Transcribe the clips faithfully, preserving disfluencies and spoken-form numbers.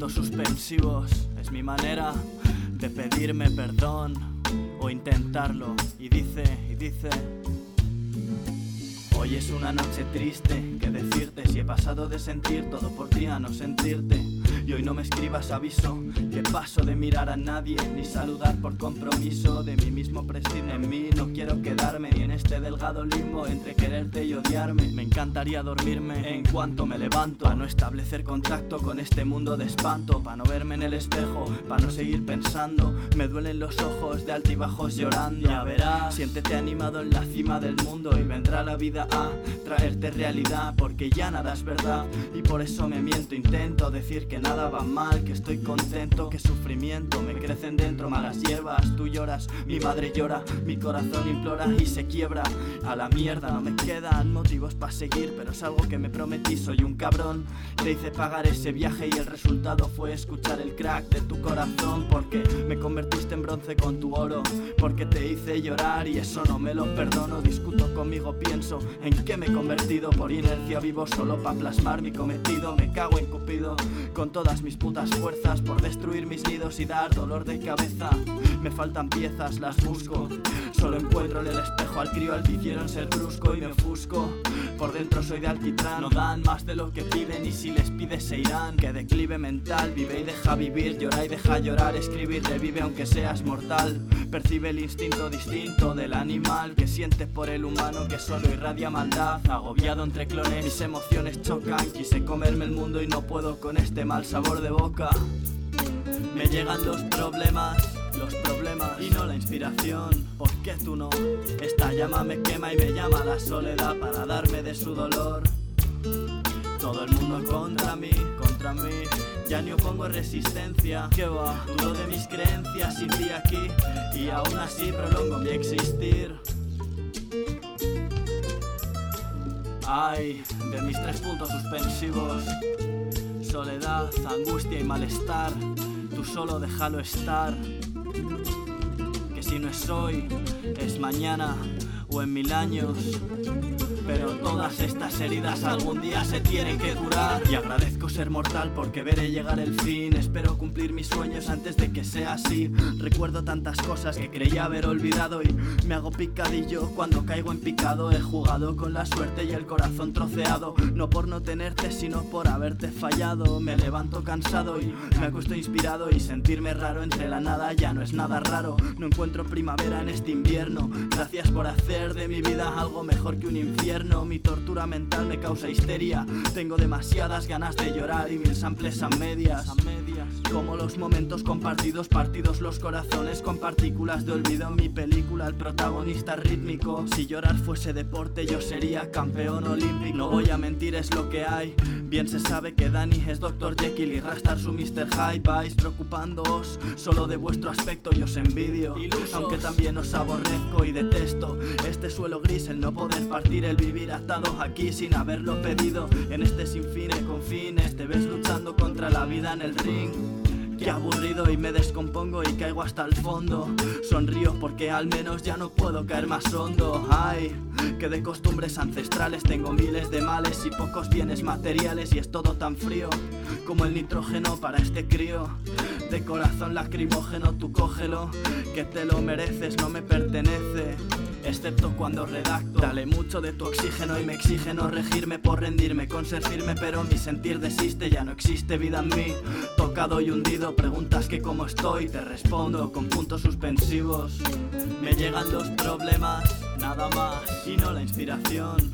puntos suspensivos. Es mi manera de pedirme perdón o intentarlo. Y dice, y dice: hoy es una noche triste, que decirte si he pasado de sentir todo por ti a no sentirte. Y hoy no me escribas aviso, que paso de mirar a nadie, ni saludar por compromiso. De mí mismo prescindo, en mí no quiero quedarme, ni en este delgado limbo entre quererte y odiarme. Me encantaría dormirme en cuanto me levanto, para no establecer contacto con este mundo de espanto, para no verme en el espejo, para no seguir pensando. Me duelen los ojos de altibajos llorando. Ya verás, siéntete animado en la cima del mundo y vendrá la vida a traerte realidad, porque ya nada es verdad y por eso me miento. Intento decir que nada va mal, que estoy contento, que sufrimiento me crecen dentro malas hierbas. Tú lloras, mi madre llora, mi corazón implora y se quiebra. A la mierda, no me quedan motivos para seguir, pero es algo que me prometí. Soy un cabrón, te hice pagar ese viaje y el resultado fue escuchar el crack de tu corazón. Porque me convertiste en bronce con tu oro, porque te hice llorar y eso no me lo perdono. Discuto conmigo, pienso en qué me he convertido. Por inercia vivo solo para plasmar mi cometido. Me cago en Cupido con todas mis putas fuerzas por destruir mis nidos y dar dolor de cabeza. Me faltan piezas, las busco. Solo encuentro en el espejo al crío al que hicieron ser brusco y me ofusco. Por dentro soy de alquitrán, no dan más de lo que piden y si les pides se irán. Que declive mental, vive y deja vivir, llora y deja llorar, escribir, revive aunque seas mortal. Percibe el instinto distinto del animal que siente por el humano que solo irradia maldad. Agobiado entre clones, mis emociones chocan. Quise comerme el mundo y no puedo con este mal sabor de boca. Me llegan los problemas, los problemas y no la inspiración. ¿Por qué tú no? Esta llama me quema y me llama la soledad para darme de su dolor. Todo el mundo contra mí, contra mí. Ya ni opongo resistencia. ¿Qué va? Dudo de mis creencias sin ti aquí y aún así prolongo mi existir. Ay, de mis tres puntos suspensivos: soledad, angustia y malestar. Tú solo déjalo estar, que si no es hoy, es mañana o en mil años. Pero todas estas heridas algún día se tienen que curar. Y agradezco ser mortal porque veré llegar el fin. Espero cumplir mis sueños antes de que sea así. Recuerdo tantas cosas que creía haber olvidado y me hago picadillo cuando caigo en picado. He jugado con la suerte y el corazón troceado, no por no tenerte sino por haberte fallado. Me levanto cansado y me acuesto inspirado y sentirme raro entre la nada ya no es nada raro. No encuentro primavera en este invierno. Gracias por hacer de mi vida algo mejor que un infierno. Mi tortura mental me causa histeria. Tengo demasiadas ganas de llorar y mil samples a medias. Como los momentos compartidos, partidos los corazones con partículas de olvido. En mi película el protagonista rítmico. Si llorar fuese deporte yo sería campeón olímpico. No voy a mentir, es lo que hay. Bien se sabe que Danny es doctor Jekyll y Rastar su mister Hyde. Vais preocupándoos solo de vuestro aspecto y os envidio. Ilusos. Aunque también os aborrezco y detesto este suelo gris, el no poder partir, el vivir atados aquí sin haberlo pedido. En este sinfín con fines te ves luchando contra la vida en el ring. Qué aburrido y me descompongo y caigo hasta el fondo. Sonrío porque al menos ya no puedo caer más hondo. Ay, que de costumbres ancestrales tengo miles de males y pocos bienes materiales. Y es todo tan frío como el nitrógeno para este crío. De corazón lacrimógeno tú cógelo, que te lo mereces, no me pertenece. Excepto cuando redacto. Dale mucho de tu oxígeno y me exige no regirme por rendirme con ser firme, pero mi sentir desiste, ya no existe vida en mí. Tocado y hundido, preguntas que cómo estoy, te respondo con puntos suspensivos. Me llegan los problemas, nada más, y no la inspiración.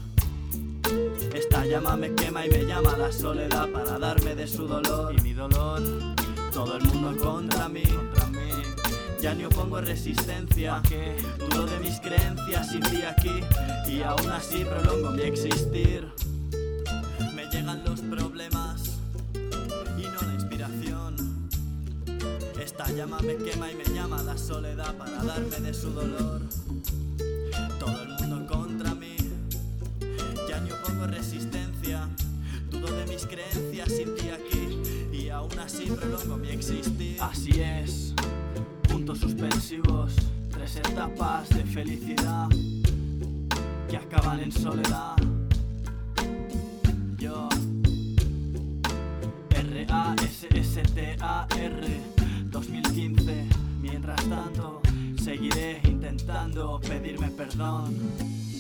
Esta llama me quema y me llama la soledad para darme de su dolor. Y mi dolor, todo el mundo contra mí, contra mí. Ya ni opongo resistencia, que dudo de mis creencias sin ti aquí y aún así prolongo mi existir. Me llegan los problemas y no la inspiración. Esta llama me quema y me llama la soledad para darme de su dolor. Todo el mundo contra mí, ya ni opongo resistencia. Dudo de mis creencias sin ti aquí y aún así prolongo mi existir. Así es. Puntos suspensivos, tres etapas de felicidad que acaban en soledad. Yo, R A S S T A R dos mil quince. Mientras tanto, seguiré intentando pedirme perdón.